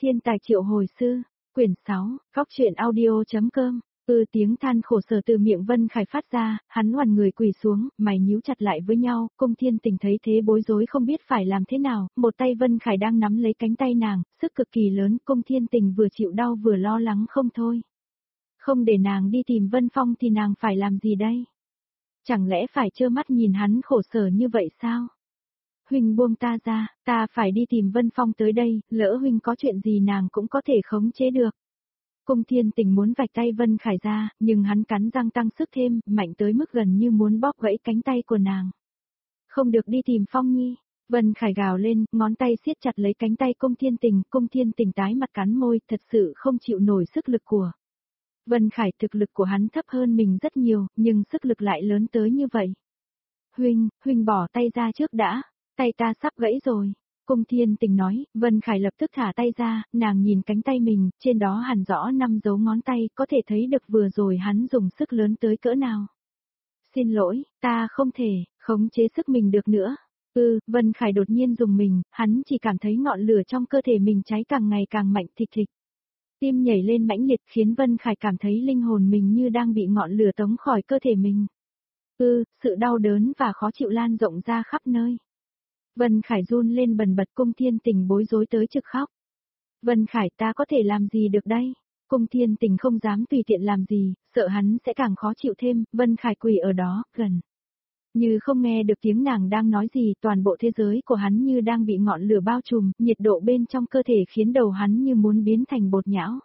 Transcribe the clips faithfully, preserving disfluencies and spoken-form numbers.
Thiên tài triệu hồi sư, quyển sáu, góc truyện audio.com. Ừ, tiếng than khổ sở từ miệng Vân Khải phát ra, hắn oằn người quỳ xuống, mày nhíu chặt lại với nhau, Cung Thiên Tình thấy thế bối rối không biết phải làm thế nào, một tay Vân Khải đang nắm lấy cánh tay nàng, sức cực kỳ lớn, Cung Thiên Tình vừa chịu đau vừa lo lắng không thôi. Không để nàng đi tìm Vân Phong thì nàng phải làm gì đây? Chẳng lẽ phải trơ mắt nhìn hắn khổ sở như vậy sao? Huynh buông ta ra, ta phải đi tìm Vân Phong tới đây, lỡ huynh có chuyện gì nàng cũng có thể khống chế được. Cung Thiên Tình muốn vạch tay Vân Khải ra, nhưng hắn cắn răng tăng sức thêm, mạnh tới mức gần như muốn bóp gãy cánh tay của nàng. Không được đi tìm Phong Nhi. Vân Khải gào lên, ngón tay siết chặt lấy cánh tay Cung Thiên Tình, Cung Thiên Tình tái mặt cắn môi, thật sự không chịu nổi sức lực của Vân Khải. Thực lực của hắn thấp hơn mình rất nhiều, nhưng sức lực lại lớn tới như vậy. Huynh, huynh bỏ tay ra trước đã, tay ta sắp gãy rồi. Cung Thiên Tình nói, Vân Khải lập tức thả tay ra, nàng nhìn cánh tay mình, trên đó hẳn rõ năm dấu ngón tay, có thể thấy được vừa rồi hắn dùng sức lớn tới cỡ nào. Xin lỗi, ta không thể, khống chế sức mình được nữa. Ừ, Vân Khải đột nhiên dùng mình, hắn chỉ cảm thấy ngọn lửa trong cơ thể mình cháy càng ngày càng mạnh thịch thịch. Tim nhảy lên mãnh liệt khiến Vân Khải cảm thấy linh hồn mình như đang bị ngọn lửa tống khỏi cơ thể mình. Ừ, sự đau đớn và khó chịu lan rộng ra khắp nơi. Vân Khải run lên bần bật. Cung Thiên Tình bối rối tới trực khóc. Vân Khải, ta có thể làm gì được đây? Cung Thiên Tình không dám tùy tiện làm gì, sợ hắn sẽ càng khó chịu thêm. Vân Khải quỳ ở đó, gần như không nghe được tiếng nàng đang nói gì, toàn bộ thế giới của hắn như đang bị ngọn lửa bao trùm, nhiệt độ bên trong cơ thể khiến đầu hắn như muốn biến thành bột nhão.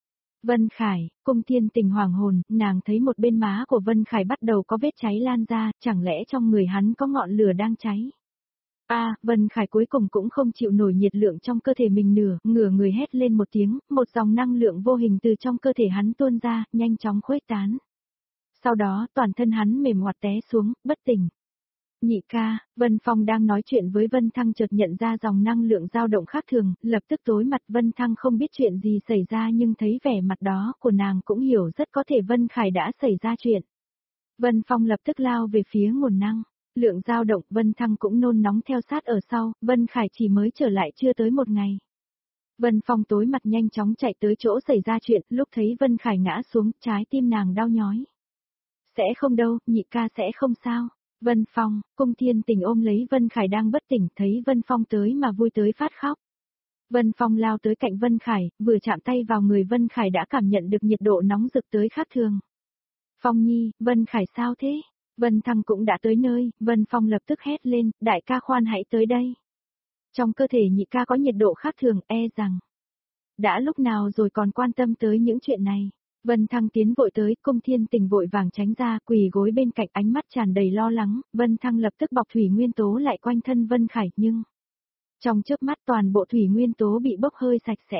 Vân Khải, Cung Thiên Tình hoàng hồn, nàng thấy một bên má của Vân Khải bắt đầu có vết cháy lan ra, chẳng lẽ trong người hắn có ngọn lửa đang cháy? A, à, Vân Khải cuối cùng cũng không chịu nổi nhiệt lượng trong cơ thể mình nữa, ngửa người hét lên một tiếng, một dòng năng lượng vô hình từ trong cơ thể hắn tuôn ra, nhanh chóng khuếch tán. Sau đó, toàn thân hắn mềm oặt té xuống, bất tỉnh. Nhị ca, Vân Phong đang nói chuyện với Vân Thăng chợt nhận ra dòng năng lượng dao động khác thường, lập tức tối mặt. Vân Thăng không biết chuyện gì xảy ra nhưng thấy vẻ mặt đó của nàng cũng hiểu rất có thể Vân Khải đã xảy ra chuyện. Vân Phong lập tức lao về phía nguồn năng lượng dao động, Vân Thăng cũng nôn nóng theo sát ở sau, Vân Khải chỉ mới trở lại chưa tới một ngày. Vân Phong tối mặt nhanh chóng chạy tới chỗ xảy ra chuyện, lúc thấy Vân Khải ngã xuống, trái tim nàng đau nhói. Sẽ không đâu, nhị ca sẽ không sao. Vân Phong, Cung Thiên Tình ôm lấy Vân Khải đang bất tỉnh, thấy Vân Phong tới mà vui tới phát khóc. Vân Phong lao tới cạnh Vân Khải, vừa chạm tay vào người Vân Khải đã cảm nhận được nhiệt độ nóng rực tới khác thường. Phong Nhi, Vân Khải sao thế? Vân Thăng cũng đã tới nơi, Vân Phong lập tức hét lên, đại ca khoan hãy tới đây. Trong cơ thể nhị ca có nhiệt độ khác thường, e rằng đã lúc nào rồi còn quan tâm tới những chuyện này. Vân Thăng tiến vội tới, Cung Thiên Tình vội vàng tránh ra, quỳ gối bên cạnh, ánh mắt tràn đầy lo lắng. Vân Thăng lập tức bọc thủy nguyên tố lại quanh thân Vân Khải, nhưng trong chớp mắt toàn bộ thủy nguyên tố bị bốc hơi sạch sẽ.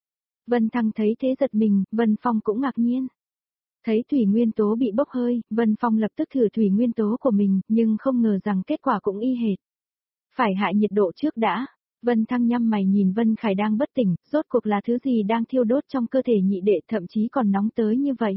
Vân Thăng thấy thế giật mình, Vân Phong cũng ngạc nhiên. Thấy thủy nguyên tố bị bốc hơi, Vân Phong lập tức thử thủy nguyên tố của mình, nhưng không ngờ rằng kết quả cũng y hệt. Phải hạ nhiệt độ trước đã. Vân Thăng nhăm mày nhìn Vân Khải đang bất tỉnh, rốt cuộc là thứ gì đang thiêu đốt trong cơ thể nhị đệ, thậm chí còn nóng tới như vậy.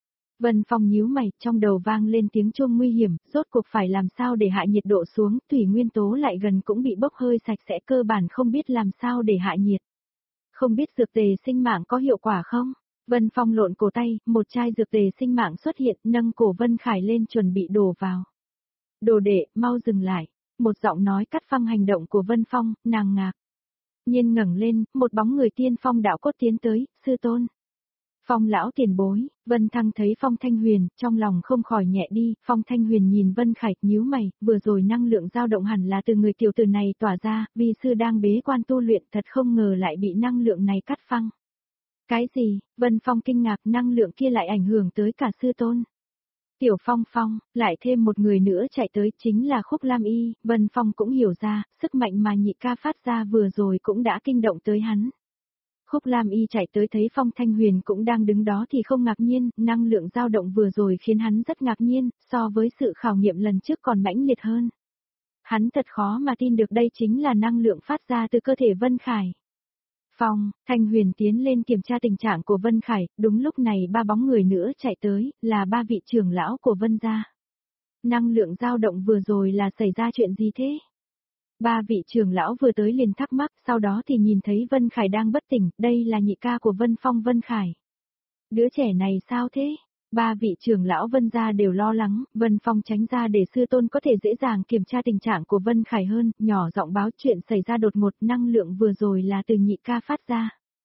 Vân Phong nhíu mày, trong đầu vang lên tiếng chuông nguy hiểm, rốt cuộc phải làm sao để hạ nhiệt độ xuống, thủy nguyên tố lại gần cũng bị bốc hơi sạch sẽ, cơ bản không biết làm sao để hạ nhiệt. Không biết dược tề sinh mạng có hiệu quả không? Vân Phong lộn cổ tay, một chai dược tề sinh mạng xuất hiện, nâng cổ Vân Khải lên chuẩn bị đổ vào. Đồ đệ, mau dừng lại. Một giọng nói cắt phăng hành động của Vân Phong, nàng ngạc nhiên ngẩng lên, một bóng người tiên phong đạo cốt tiến tới, sư tôn. Phong lão tiền bối. Vân Thăng thấy Phong Thanh Huyền, trong lòng không khỏi nhẹ đi. Phong Thanh Huyền nhìn Vân Khải, nhíu mày, vừa rồi năng lượng dao động hẳn là từ người tiểu tử này tỏa ra, vì sư đang bế quan tu luyện, thật không ngờ lại bị năng lượng này cắt phăng. Cái gì? Vân Phong kinh ngạc, năng lượng kia lại ảnh hưởng tới cả sư tôn. Tiểu Phong Phong, lại thêm một người nữa chạy tới, chính là Khúc Lam Y. Vân Phong cũng hiểu ra, sức mạnh mà nhị ca phát ra vừa rồi cũng đã kinh động tới hắn. Khúc Lam Y chạy tới thấy Phong Thanh Huyền cũng đang đứng đó thì không ngạc nhiên, năng lượng dao động vừa rồi khiến hắn rất ngạc nhiên, so với sự khảo nghiệm lần trước còn mãnh liệt hơn. Hắn thật khó mà tin được đây chính là năng lượng phát ra từ cơ thể Vân Khải. Phong, Thanh Huyền tiến lên kiểm tra tình trạng của Vân Khải, đúng lúc này ba bóng người nữa chạy tới, là ba vị trưởng lão của Vân gia. Năng lượng dao động vừa rồi là xảy ra chuyện gì thế? Ba vị trưởng lão vừa tới liền thắc mắc, sau đó thì nhìn thấy Vân Khải đang bất tỉnh, đây là nhị ca của Vân Phong Vân Khải. Đứa trẻ này sao thế? Ba vị trưởng lão Vân gia đều lo lắng, Vân Phong tránh ra để sư tôn có thể dễ dàng kiểm tra tình trạng của Vân Khải hơn, nhỏ giọng báo chuyện xảy ra đột ngột, năng lượng vừa rồi là từ nhị ca phát ra.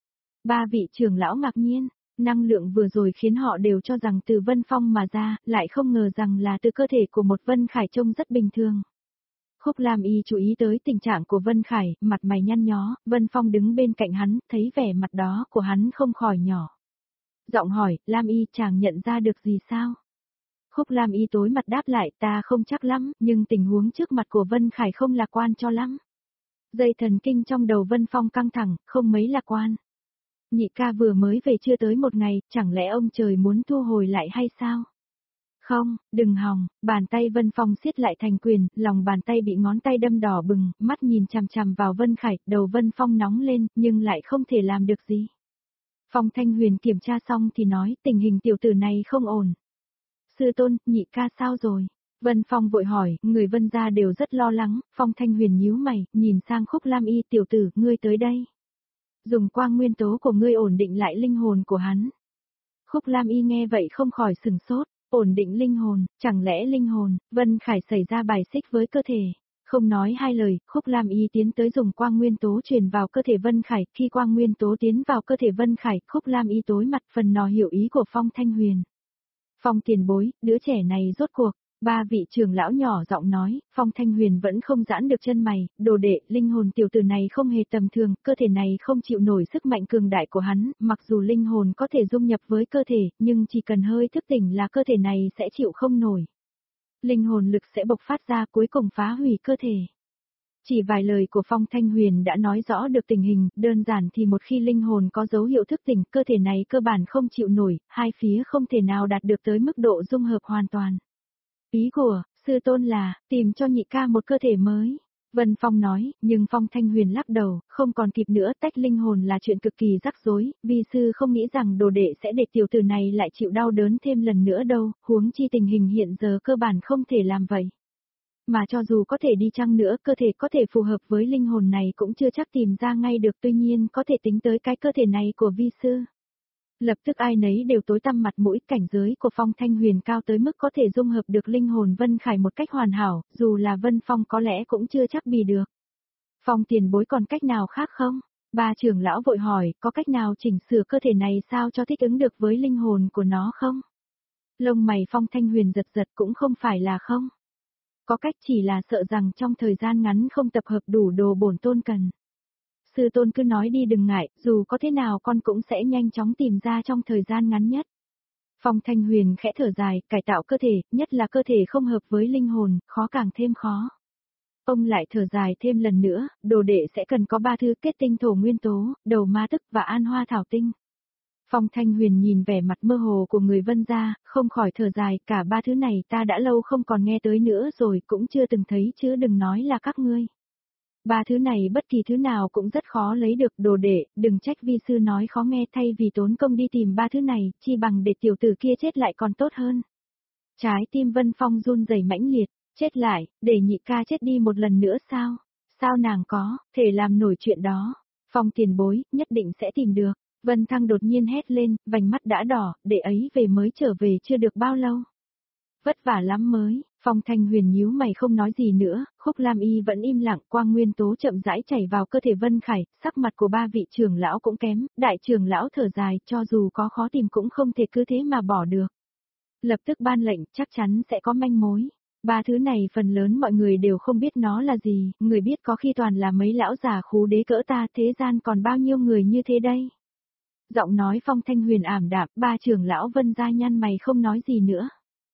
Ba vị trưởng lão ngạc nhiên, năng lượng vừa rồi khiến họ đều cho rằng từ Vân Phong mà ra, lại không ngờ rằng là từ cơ thể của một Vân Khải trông rất bình thường. Khúc Lam Y chú ý tới tình trạng của Vân Khải, mặt mày nhăn nhó, Vân Phong đứng bên cạnh hắn, thấy vẻ mặt đó của hắn không khỏi nhỏ. Giọng hỏi, Lam Y chàng nhận ra được gì sao? Khúc Lam Y tối mặt đáp lại, ta không chắc lắm, nhưng tình huống trước mặt của Vân Khải không lạc quan cho lắm. Dây thần kinh trong đầu Vân Phong căng thẳng, không mấy lạc quan. Nhị ca vừa mới về chưa tới một ngày, chẳng lẽ ông trời muốn thu hồi lại hay sao? Không, đừng hòng, bàn tay Vân Phong siết lại thành quyền, lòng bàn tay bị ngón tay đâm đỏ bừng, mắt nhìn chằm chằm vào Vân Khải, đầu Vân Phong nóng lên, nhưng lại không thể làm được gì. Phong Thanh Huyền kiểm tra xong thì nói, tình hình tiểu tử này không ổn. Sư tôn, nhị ca sao rồi? Vân Phong vội hỏi, người Vân gia đều rất lo lắng, Phong Thanh Huyền nhíu mày, nhìn sang Khúc Lam Y, tiểu tử, ngươi tới đây. Dùng quang nguyên tố của ngươi ổn định lại linh hồn của hắn. Khúc Lam Y nghe vậy không khỏi sừng sốt, ổn định linh hồn, chẳng lẽ linh hồn, Vân Khải xảy ra bài xích với cơ thể. Không nói hai lời, Khúc Lam Y tiến tới dùng quang nguyên tố truyền vào cơ thể Vân Khải, khi quang nguyên tố tiến vào cơ thể Vân Khải, Khúc Lam Y tối mặt phần nò hiểu ý của Phong Thanh Huyền. Phong tiền bối, đứa trẻ này rốt cuộc, ba vị trưởng lão nhỏ giọng nói, Phong Thanh Huyền vẫn không giãn được chân mày, đồ đệ, linh hồn tiểu tử này không hề tầm thường, cơ thể này không chịu nổi sức mạnh cường đại của hắn, mặc dù linh hồn có thể dung nhập với cơ thể, nhưng chỉ cần hơi thức tỉnh là cơ thể này sẽ chịu không nổi. Linh hồn lực sẽ bộc phát ra cuối cùng phá hủy cơ thể. Chỉ vài lời của Phong Thanh Huyền đã nói rõ được tình hình, đơn giản thì một khi linh hồn có dấu hiệu thức tỉnh, cơ thể này cơ bản không chịu nổi, hai phía không thể nào đạt được tới mức độ dung hợp hoàn toàn. Ý của, sư tôn là, tìm cho nhị ca một cơ thể mới. Vân Phong nói, nhưng Phong Thanh Huyền lắc đầu, không còn kịp nữa, tách linh hồn là chuyện cực kỳ rắc rối, vi sư không nghĩ rằng đồ đệ sẽ để tiểu tử này lại chịu đau đớn thêm lần nữa đâu, huống chi tình hình hiện giờ cơ bản không thể làm vậy. Mà cho dù có thể đi chăng nữa, cơ thể có thể phù hợp với linh hồn này cũng chưa chắc tìm ra ngay được, tuy nhiên có thể tính tới cái cơ thể này của vi sư. Lập tức ai nấy đều tối tăm mặt mũi, cảnh giới của Phong Thanh Huyền cao tới mức có thể dung hợp được linh hồn Vân Khải một cách hoàn hảo, dù là Vân Phong có lẽ cũng chưa chắc bì được. Phong tiền bối còn cách nào khác không? Ba trưởng lão vội hỏi, có cách nào chỉnh sửa cơ thể này sao cho thích ứng được với linh hồn của nó không? Lông mày Phong Thanh Huyền giật giật, cũng không phải là không. Có cách, chỉ là sợ rằng trong thời gian ngắn không tập hợp đủ đồ bổn tôn cần. Sư tôn cứ nói đi đừng ngại, dù có thế nào con cũng sẽ nhanh chóng tìm ra trong thời gian ngắn nhất. Phong Thanh Huyền khẽ thở dài, cải tạo cơ thể, nhất là cơ thể không hợp với linh hồn, khó càng thêm khó. Ông lại thở dài thêm lần nữa, đồ đệ sẽ cần có ba thứ kết tinh thổ nguyên tố, đầu ma tức và an hoa thảo tinh. Phong Thanh Huyền nhìn vẻ mặt mơ hồ của người Vân gia, không khỏi thở dài, cả ba thứ này ta đã lâu không còn nghe tới nữa rồi, cũng chưa từng thấy chứ đừng nói là các ngươi. Ba thứ này bất kỳ thứ nào cũng rất khó lấy được, đồ đệ, đừng trách vi sư nói khó nghe, thay vì tốn công đi tìm ba thứ này, chi bằng để tiểu tử kia chết lại còn tốt hơn. Trái tim Vân Phong run rẩy mãnh liệt, chết lại, để nhị ca chết đi một lần nữa sao? Sao nàng có, thể làm nổi chuyện đó? Phong tiền bối, nhất định sẽ tìm được. Vân Thăng đột nhiên hét lên, vành mắt đã đỏ, để ấy về mới trở về chưa được bao lâu. Vất vả lắm mới, Phong Thanh Huyền nhíu mày không nói gì nữa, Khúc Lam Y vẫn im lặng, quang nguyên tố chậm rãi chảy vào cơ thể Vân Khải, sắc mặt của ba vị trưởng lão cũng kém, đại trưởng lão thở dài, cho dù có khó tìm cũng không thể cứ thế mà bỏ được. Lập tức ban lệnh, chắc chắn sẽ có manh mối. Ba thứ này phần lớn mọi người đều không biết nó là gì, người biết có khi toàn là mấy lão già khú đế cỡ ta, thế gian còn bao nhiêu người như thế đây? Giọng nói Phong Thanh Huyền ảm đạm, ba trưởng lão Vân gia nhăn mày không nói gì nữa.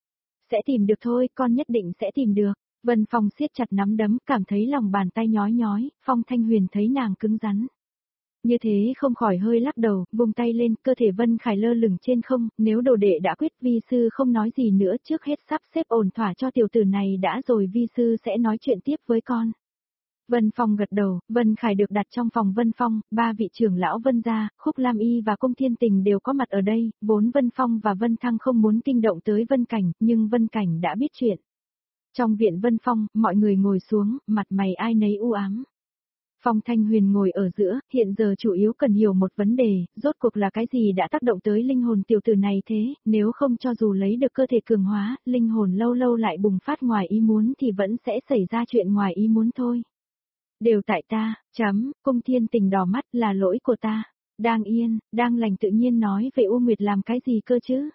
Sẽ tìm được thôi, con nhất định sẽ tìm được. Vân Phong siết chặt nắm đấm, cảm thấy lòng bàn tay nhói nhói, Phong Thanh Huyền thấy nàng cứng rắn. Như thế không khỏi hơi lắc đầu, vung tay lên, cơ thể Vân Khải lơ lửng trên không, nếu đồ đệ đã quyết, vi sư không nói gì nữa, trước hết sắp xếp ổn thỏa cho tiểu tử này đã rồi vi sư sẽ nói chuyện tiếp với con. Vân Phong gật đầu, Vân Khải được đặt trong phòng Vân Phong, ba vị trưởng lão Vân gia, Khúc Lam Y và Cung Thiên Tình đều có mặt ở đây, vốn Vân Phong và Vân Thăng không muốn kinh động tới Vân Cảnh, nhưng Vân Cảnh đã biết chuyện. Trong viện Vân Phong, mọi người ngồi xuống, mặt mày ai nấy u ám. Phong Thanh Huyền ngồi ở giữa, hiện giờ chủ yếu cần hiểu một vấn đề, rốt cuộc là cái gì đã tác động tới linh hồn tiểu tử này thế, nếu không cho dù lấy được cơ thể cường hóa, linh hồn lâu lâu lại bùng phát ngoài ý muốn thì vẫn sẽ xảy ra chuyện ngoài ý muốn thôi. Đều tại ta, chấm, Cung Thiên Tình đỏ mắt là lỗi của ta. Đang yên, đang lành tự nhiên nói về U Nguyệt làm cái gì cơ chứ?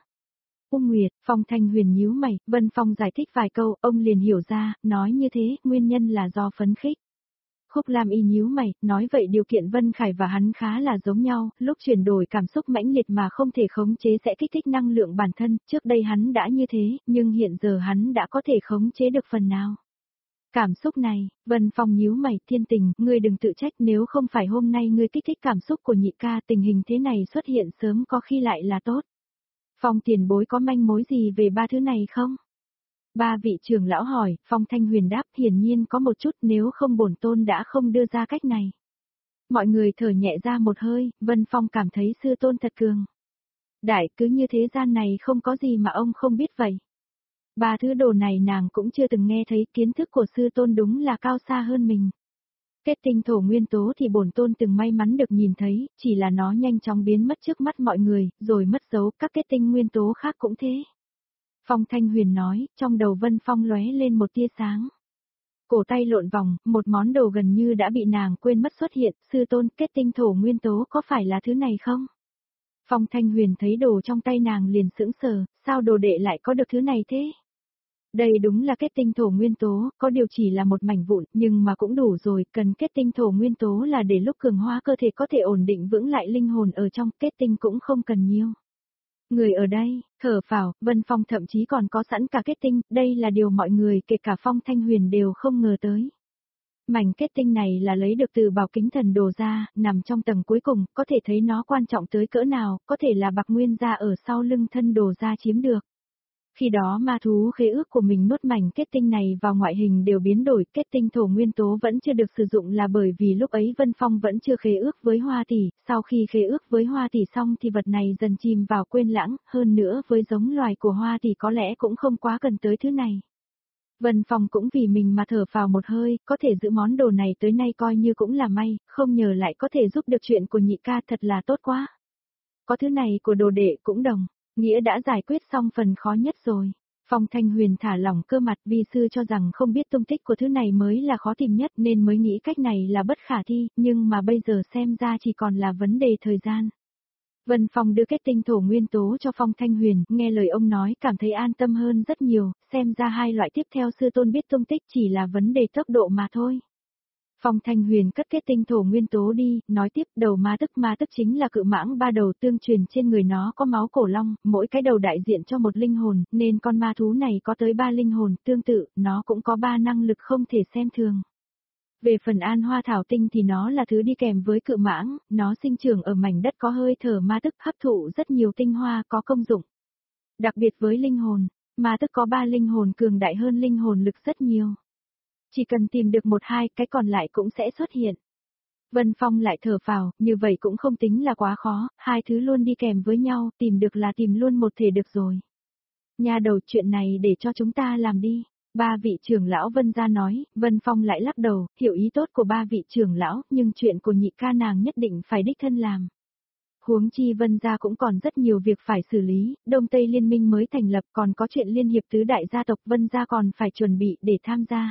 U Nguyệt, Phong Thanh Huyền nhíu mày, Vân Phong giải thích vài câu, ông liền hiểu ra, nói như thế, nguyên nhân là do phấn khích. Khúc Lam Y nhíu mày, nói vậy điều kiện Vân Khải và hắn khá là giống nhau, lúc chuyển đổi cảm xúc mãnh liệt mà không thể khống chế sẽ kích thích năng lượng bản thân, trước đây hắn đã như thế, nhưng hiện giờ hắn đã có thể khống chế được phần nào. Cảm xúc này, Vân Phong nhíu mày, Thiên Tình, ngươi đừng tự trách nếu không phải hôm nay ngươi kích thích cảm xúc của nhị ca, tình hình thế này xuất hiện sớm có khi lại là tốt. Phong tiền bối có manh mối gì về ba thứ này không? Ba vị trưởng lão hỏi, Phong Thanh Huyền đáp, hiển nhiên có một chút, nếu không bổn tôn đã không đưa ra cách này. Mọi người thở nhẹ ra một hơi, Vân Phong cảm thấy sư tôn thật cường. Đại, cứ như thế gian này không có gì mà ông không biết vậy. Ba thứ đồ này nàng cũng chưa từng nghe thấy, kiến thức của sư tôn đúng là cao xa hơn mình. Kết tinh thổ nguyên tố thì bổn tôn từng may mắn được nhìn thấy, chỉ là nó nhanh chóng biến mất trước mắt mọi người, rồi mất dấu, các kết tinh nguyên tố khác cũng thế. Phong Thanh Huyền nói, trong đầu Vân Phong lóe lên một tia sáng. Cổ tay lộn vòng, một món đồ gần như đã bị nàng quên mất xuất hiện, sư tôn, kết tinh thổ nguyên tố có phải là thứ này không? Phong Thanh Huyền thấy đồ trong tay nàng liền sững sờ, sao đồ đệ lại có được thứ này thế? Đây đúng là kết tinh thổ nguyên tố, có điều chỉ là một mảnh vụn, nhưng mà cũng đủ rồi, cần kết tinh thổ nguyên tố là để lúc cường hóa cơ thể có thể ổn định vững lại linh hồn ở trong, kết tinh cũng không cần nhiều. Người ở đây, thở phào, Vân Phong thậm chí còn có sẵn cả kết tinh, đây là điều mọi người kể cả Phong Thanh Huyền đều không ngờ tới. Mảnh kết tinh này là lấy được từ bảo kính thần đồ ra, nằm trong tầng cuối cùng, có thể thấy nó quan trọng tới cỡ nào, có thể là bạc nguyên gia ở sau lưng thân đồ ra chiếm được. Khi đó ma thú khế ước của mình nuốt mảnh kết tinh này vào ngoại hình đều biến đổi, kết tinh thổ nguyên tố vẫn chưa được sử dụng là bởi vì lúc ấy Vân Phong vẫn chưa khế ước với Hoa Tỷ, sau khi khế ước với Hoa Tỷ xong thì vật này dần chìm vào quên lãng, hơn nữa với giống loài của Hoa Tỷ có lẽ cũng không quá cần tới thứ này. Vân Phong cũng vì mình mà thở phào một hơi, có thể giữ món đồ này tới nay coi như cũng là may, không ngờ lại có thể giúp được chuyện của nhị ca thật là tốt quá. Có thứ này của đồ đệ cũng đồng. Nghĩa đã giải quyết xong phần khó nhất rồi. Phong Thanh Huyền thả lỏng cơ mặt, vi sư cho rằng không biết tung tích của thứ này mới là khó tìm nhất nên mới nghĩ cách này là bất khả thi, nhưng mà bây giờ xem ra chỉ còn là vấn đề thời gian. Vân Phong đưa kết tinh thổ nguyên tố cho Phong Thanh Huyền, nghe lời ông nói cảm thấy an tâm hơn rất nhiều, xem ra hai loại tiếp theo sư tôn biết tung tích chỉ là vấn đề tốc độ mà thôi. Phong Thanh Huyền cất kết tinh thổ nguyên tố đi, nói tiếp đầu ma tức ma tức chính là cự mãng ba đầu tương truyền trên người nó có máu cổ long, mỗi cái đầu đại diện cho một linh hồn, nên con ma thú này có tới ba linh hồn, tương tự, nó cũng có ba năng lực không thể xem thường. Về phần an hoa thảo tinh thì nó là thứ đi kèm với cự mãng, nó sinh trưởng ở mảnh đất có hơi thở ma tức hấp thụ rất nhiều tinh hoa có công dụng. Đặc biệt với linh hồn, ma tức có ba linh hồn cường đại hơn linh hồn lực rất nhiều. Chỉ cần tìm được một hai cái còn lại cũng sẽ xuất hiện. Vân Phong lại thở phào, như vậy cũng không tính là quá khó, hai thứ luôn đi kèm với nhau, tìm được là tìm luôn một thể được rồi. Nhà đầu chuyện này để cho chúng ta làm đi. Ba vị trưởng lão Vân gia nói, Vân Phong lại lắc đầu, hiểu ý tốt của ba vị trưởng lão, nhưng chuyện của nhị ca nàng nhất định phải đích thân làm. Huống chi Vân gia cũng còn rất nhiều việc phải xử lý, Đông Tây Liên minh mới thành lập còn có chuyện liên hiệp tứ đại gia tộc Vân gia còn phải chuẩn bị để tham gia.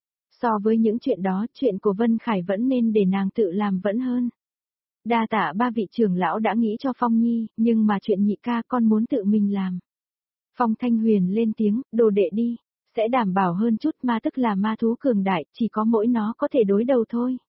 So với những chuyện đó, chuyện của Vân Khải vẫn nên để nàng tự làm vẫn hơn. Đa tạ ba vị trưởng lão đã nghĩ cho Phong Nhi, nhưng mà chuyện nhị ca con muốn tự mình làm. Phong Thanh Huyền lên tiếng, đồ đệ đi, sẽ đảm bảo hơn chút, ma tức là ma thú cường đại, chỉ có mỗi nó có thể đối đầu thôi.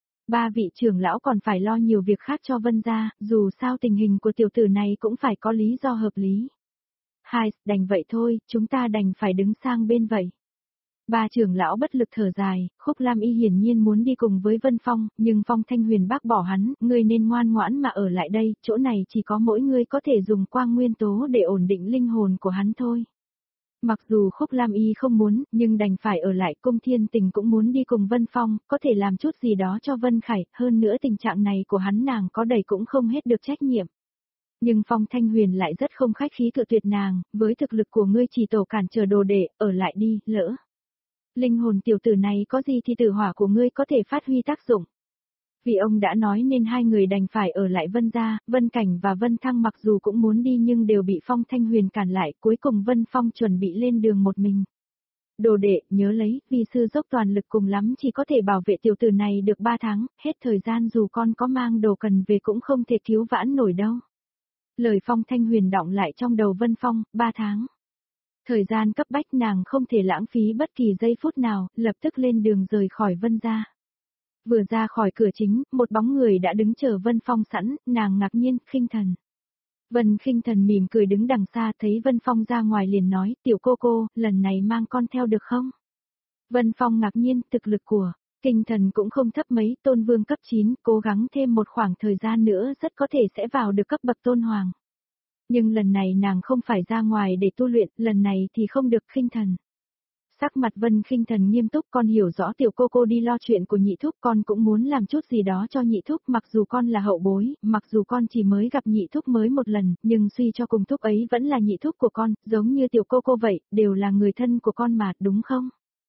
Ba vị trưởng lão còn phải lo nhiều việc khác cho Vân gia, dù sao tình hình của tiểu tử này cũng phải có lý do hợp lý. Hai, đành vậy thôi, chúng ta đành phải đứng sang bên vậy. Ba trưởng lão bất lực thở dài, Khúc Lam Y hiển nhiên muốn đi cùng với Vân Phong, nhưng Phong Thanh Huyền bác bỏ hắn, ngươi nên ngoan ngoãn mà ở lại đây, chỗ này chỉ có mỗi ngươi có thể dùng quang nguyên tố để ổn định linh hồn của hắn thôi. Mặc dù Khúc Lam Y không muốn, nhưng đành phải ở lại, Cung Thiên Tình cũng muốn đi cùng Vân Phong, có thể làm chút gì đó cho Vân Khải, hơn nữa tình trạng này của hắn nàng có đầy cũng không hết được trách nhiệm. Nhưng Phong Thanh Huyền lại rất không khách khí cự tuyệt nàng, với thực lực của ngươi chỉ tổ cản trở đồ đệ, ở lại đi, lỡ. Linh hồn tiểu tử này có gì thì tử hỏa của ngươi có thể phát huy tác dụng. Vì ông đã nói nên hai người đành phải ở lại Vân gia, Vân Cảnh và Vân Thăng mặc dù cũng muốn đi nhưng đều bị Phong Thanh Huyền cản lại, cuối cùng Vân Phong chuẩn bị lên đường một mình. Đồ đệ, nhớ lấy, vì sư dốc toàn lực cùng lắm chỉ có thể bảo vệ tiểu tử này được ba tháng, hết thời gian dù con có mang đồ cần về cũng không thể cứu vãn nổi đâu. Lời Phong Thanh Huyền đọng lại trong đầu Vân Phong, ba tháng. Thời gian cấp bách nàng không thể lãng phí bất kỳ giây phút nào, lập tức lên đường rời khỏi Vân gia. Vừa ra khỏi cửa chính, một bóng người đã đứng chờ Vân Phong sẵn, nàng ngạc nhiên, Khinh Thần. Vân Khinh Thần mỉm cười đứng đằng xa thấy Vân Phong ra ngoài liền nói, tiểu cô cô, lần này mang con theo được không? Vân Phong ngạc nhiên, thực lực của Khinh Thần cũng không thấp mấy, tôn vương cấp chín, cố gắng thêm một khoảng thời gian nữa rất có thể sẽ vào được cấp bậc tôn hoàng. Nhưng lần này nàng không phải ra ngoài để tu luyện, lần này thì không được. Khinh Thần. Sắc mặt Vân Khinh Thần nghiêm túc, con hiểu rõ tiểu cô cô đi lo chuyện của nhị thúc, con cũng muốn làm chút gì đó cho nhị thúc, mặc dù con là hậu bối, mặc dù con chỉ mới gặp nhị thúc mới một lần, nhưng suy cho cùng thúc ấy vẫn là nhị thúc của con, giống như tiểu cô cô vậy, đều là người thân của con mà, đúng không?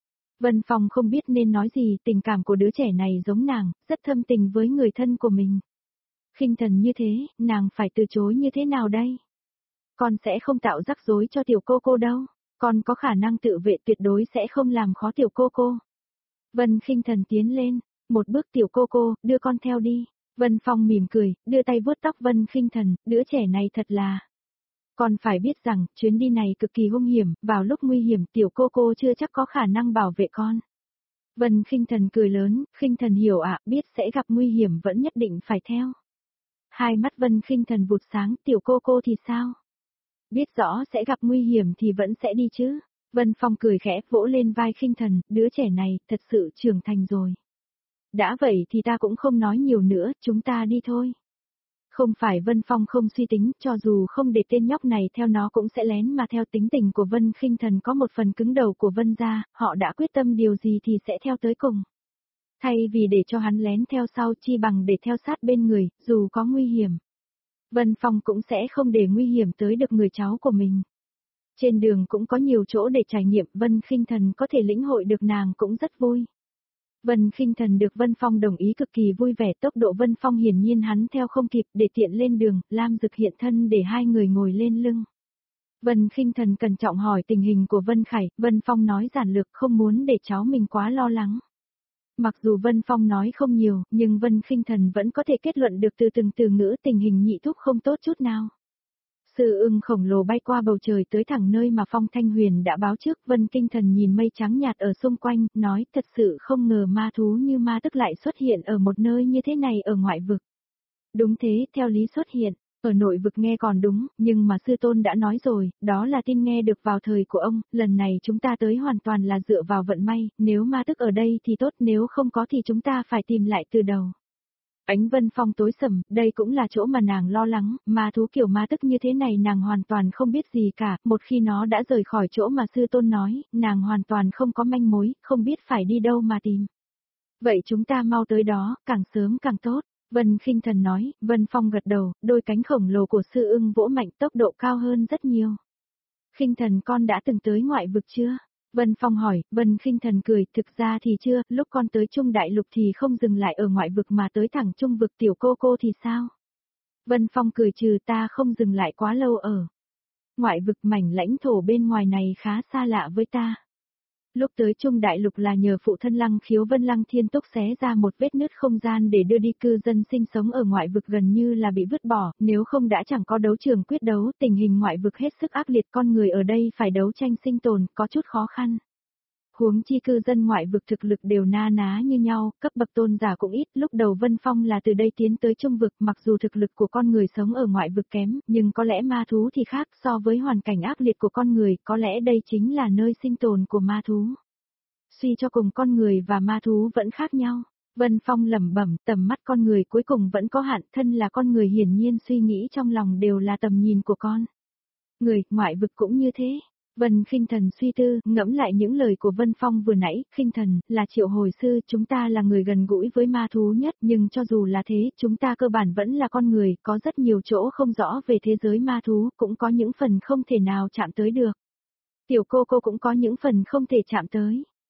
Vân Phong không biết nên nói gì, tình cảm của đứa trẻ này giống nàng, rất thâm tình với người thân của mình. Khinh Thần như thế, nàng phải từ chối như thế nào đây? Con sẽ không tạo rắc rối cho tiểu cô cô đâu. Con có khả năng tự vệ, tuyệt đối sẽ không làm khó tiểu cô cô. Vân Khinh Thần tiến lên, một bước, tiểu cô cô, đưa con theo đi. Vân Phong mỉm cười, đưa tay vuốt tóc Vân Khinh Thần, đứa trẻ này thật là. Con phải biết rằng, chuyến đi này cực kỳ hung hiểm, vào lúc nguy hiểm tiểu cô cô chưa chắc có khả năng bảo vệ con. Vân Khinh Thần cười lớn, Khinh Thần hiểu ạ, biết sẽ gặp nguy hiểm vẫn nhất định phải theo. Hai mắt Vân Khinh Thần vụt sáng, tiểu cô cô thì sao? Biết rõ sẽ gặp nguy hiểm thì vẫn sẽ đi chứ. Vân Phong cười khẽ, vỗ lên vai Khinh Thần, đứa trẻ này, thật sự trưởng thành rồi. Đã vậy thì ta cũng không nói nhiều nữa, chúng ta đi thôi. Không phải Vân Phong không suy tính, cho dù không để tên nhóc này theo nó cũng sẽ lén mà theo. Tính tình của Vân Khinh Thần có một phần cứng đầu của Vân gia, họ đã quyết tâm điều gì thì sẽ theo tới cùng. Thay vì để cho hắn lén theo sau chi bằng để theo sát bên người, dù có nguy hiểm. Vân Phong cũng sẽ không để nguy hiểm tới được người cháu của mình. Trên đường cũng có nhiều chỗ để trải nghiệm, Vân Khinh Thần có thể lĩnh hội được nàng cũng rất vui. Vân Khinh Thần được Vân Phong đồng ý cực kỳ vui vẻ, tốc độ Vân Phong hiển nhiên hắn theo không kịp, để tiện lên đường, Lam Dực hiện thân để hai người ngồi lên lưng. Vân Khinh Thần cẩn trọng hỏi tình hình của Vân Khải, Vân Phong nói giản lược không muốn để cháu mình quá lo lắng. Mặc dù Vân Phong nói không nhiều, nhưng Vân Khinh Thần vẫn có thể kết luận được từ từng từ ngữ tình hình nhị thúc không tốt chút nào. Sư ưng khổng lồ bay qua bầu trời tới thẳng nơi mà Phong Thanh Huyền đã báo trước. Vân Khinh Thần nhìn mây trắng nhạt ở xung quanh, nói thật sự không ngờ ma thú như ma tức lại xuất hiện ở một nơi như thế này ở ngoại vực. Đúng thế, theo lý xuất hiện, ở nội vực nghe còn đúng, nhưng mà sư tôn đã nói rồi, đó là tin nghe được vào thời của ông, lần này chúng ta tới hoàn toàn là dựa vào vận may, nếu ma tức ở đây thì tốt, nếu không có thì chúng ta phải tìm lại từ đầu. Ánh Vân Phong tối sầm, đây cũng là chỗ mà nàng lo lắng, ma thú kiểu ma tức như thế này nàng hoàn toàn không biết gì cả, một khi nó đã rời khỏi chỗ mà sư tôn nói, nàng hoàn toàn không có manh mối, không biết phải đi đâu mà tìm. Vậy chúng ta mau tới đó, càng sớm càng tốt. Vân Khinh Thần nói, Vân Phong gật đầu, đôi cánh khổng lồ của sư ưng vỗ mạnh, tốc độ cao hơn rất nhiều. Khinh Thần, con đã từng tới ngoại vực chưa? Vân Phong hỏi, Vân Khinh Thần cười, thực ra thì chưa, lúc con tới Trung Đại Lục thì không dừng lại ở ngoại vực mà tới thẳng Trung vực, tiểu cô cô thì sao? Vân Phong cười trừ, ta không dừng lại quá lâu ở ngoại vực, mảnh lãnh thổ bên ngoài này khá xa lạ với ta. Lúc tới Trung Đại Lục là nhờ phụ thân Lăng Khiếu Vân Lăng Thiên Túc xé ra một vết nứt không gian để đưa đi, cư dân sinh sống ở ngoại vực gần như là bị vứt bỏ, nếu không đã chẳng có đấu trường quyết đấu, tình hình ngoại vực hết sức ác liệt, con người ở đây phải đấu tranh sinh tồn, có chút khó khăn. Huống chi cư dân ngoại vực thực lực đều na ná như nhau, cấp bậc tôn giả cũng ít, lúc đầu Vân Phong là từ đây tiến tới Trung vực, mặc dù thực lực của con người sống ở ngoại vực kém, nhưng có lẽ ma thú thì khác, so với hoàn cảnh ác liệt của con người, có lẽ đây chính là nơi sinh tồn của ma thú. Suy cho cùng con người và ma thú vẫn khác nhau. Vân Phong lẩm bẩm, tầm mắt con người cuối cùng vẫn có hạn, thân là con người hiển nhiên suy nghĩ trong lòng đều là tầm nhìn của con người, ngoại vực cũng như thế. Vân Khinh Thần suy tư, ngẫm lại những lời của Vân Phong vừa nãy, Khinh Thần, là Triệu Hồi Sư, chúng ta là người gần gũi với ma thú nhất, nhưng cho dù là thế, chúng ta cơ bản vẫn là con người, có rất nhiều chỗ không rõ về thế giới ma thú, cũng có những phần không thể nào chạm tới được. Tiểu cô cô cũng có những phần không thể chạm tới.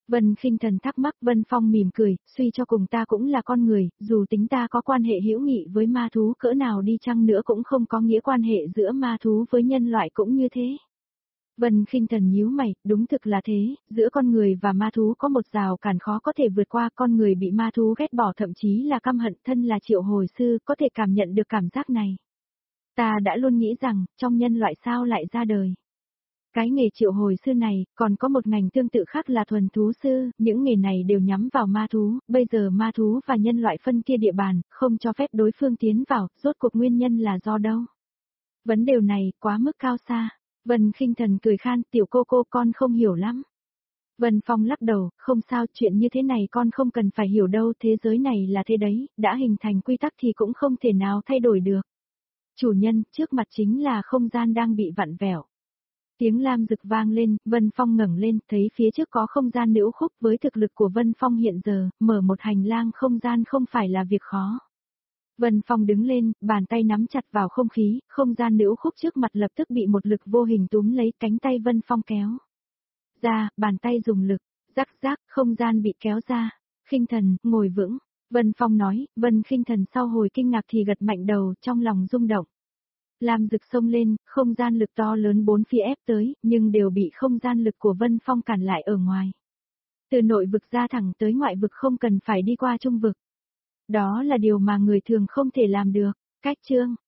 Vân Khinh Thần thắc mắc, Vân Phong mỉm cười, suy cho cùng ta cũng là con người, dù tính ta có quan hệ hữu nghị với ma thú cỡ nào đi chăng nữa cũng không có nghĩa quan hệ giữa ma thú với nhân loại cũng như thế. Vân Khinh Thần nhíu mày, đúng thực là thế, giữa con người và ma thú có một rào cản khó có thể vượt qua, con người bị ma thú ghét bỏ thậm chí là căm hận, thân là Triệu Hồi Sư, có thể cảm nhận được cảm giác này. Ta đã luôn nghĩ rằng, trong nhân loại sao lại ra đời. Cái nghề Triệu Hồi Sư này, còn có một ngành tương tự khác là thuần thú sư, những nghề này đều nhắm vào ma thú, bây giờ ma thú và nhân loại phân chia địa bàn, không cho phép đối phương tiến vào, rốt cuộc nguyên nhân là do đâu? Vấn đề này, quá mức cao xa. Vân Khinh Thần cười khan, tiểu cô cô con không hiểu lắm. Vân Phong lắc đầu, không sao, chuyện như thế này con không cần phải hiểu đâu, thế giới này là thế đấy, đã hình thành quy tắc thì cũng không thể nào thay đổi được. Chủ nhân, trước mặt chính là không gian đang bị vặn vẹo. Tiếng lam rực vang lên, Vân Phong ngẩng lên, thấy phía trước có không gian nữ khúc, với thực lực của Vân Phong hiện giờ, mở một hành lang không gian không phải là việc khó. Vân Phong đứng lên, bàn tay nắm chặt vào không khí, không gian nữ khúc trước mặt lập tức bị một lực vô hình túm lấy, cánh tay Vân Phong kéo ra, bàn tay dùng lực, rắc rắc, không gian bị kéo ra. Khinh Thần, ngồi vững. Vân Phong nói, Vân Khinh Thần sau hồi kinh ngạc thì gật mạnh đầu, trong lòng rung động. Lam rực xông lên, không gian lực to lớn bốn phía ép tới, nhưng đều bị không gian lực của Vân Phong cản lại ở ngoài. Từ nội vực ra thẳng tới ngoại vực không cần phải đi qua trung vực. Đó là điều mà người thường không thể làm được. Cách chương